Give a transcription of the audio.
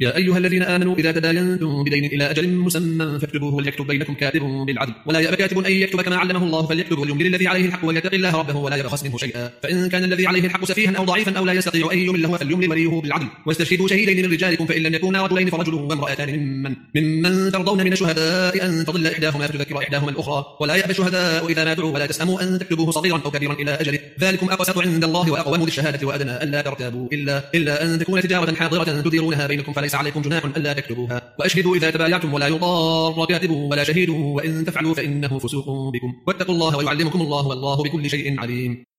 يا أيها الذين آمنوا إذا تداينتم بدين إلى أجل مسمى فاكتبوه وليكتب بينكم كاتب بالعدل ولا يأبى كاتب أن يكتب كما علمه الله فليكتب وليملل الذي عليه الحق وليتق الله ربه ولا يبخس منه شيئا فإن كان الذي عليه الحق سفيها أو ضعيفا أو لا يستطيع أن يمل فليملل وليه بالعدل واستشهدوا شهيدين من رجالكم فإن لم يكونا رجلين فرجل وامرأتان ممن ترضون من الشهداء أن تضل إحداهما فتذكر إحداهما الأخرى ولا يأبى الشهداء إذا ما دعوا ولا تسأموا أن تكتبوه صغيرا أو كبيرا إلى أجله ذلكم أقسط عند الله وأقوم للشهادة وأدنى ألا ترتابوا إلا أن تكون تجارة حاضرة تديرونها بينكم فليس عليكم جناح ألا تكتبوها وأشهدوا إذا تبايعتم ولا يضار كاتب ولا شهيد وإن تفعلوا فإنه فسوق بكم واتقوا الله ويعلمكم الله والله بكل شيء عليم.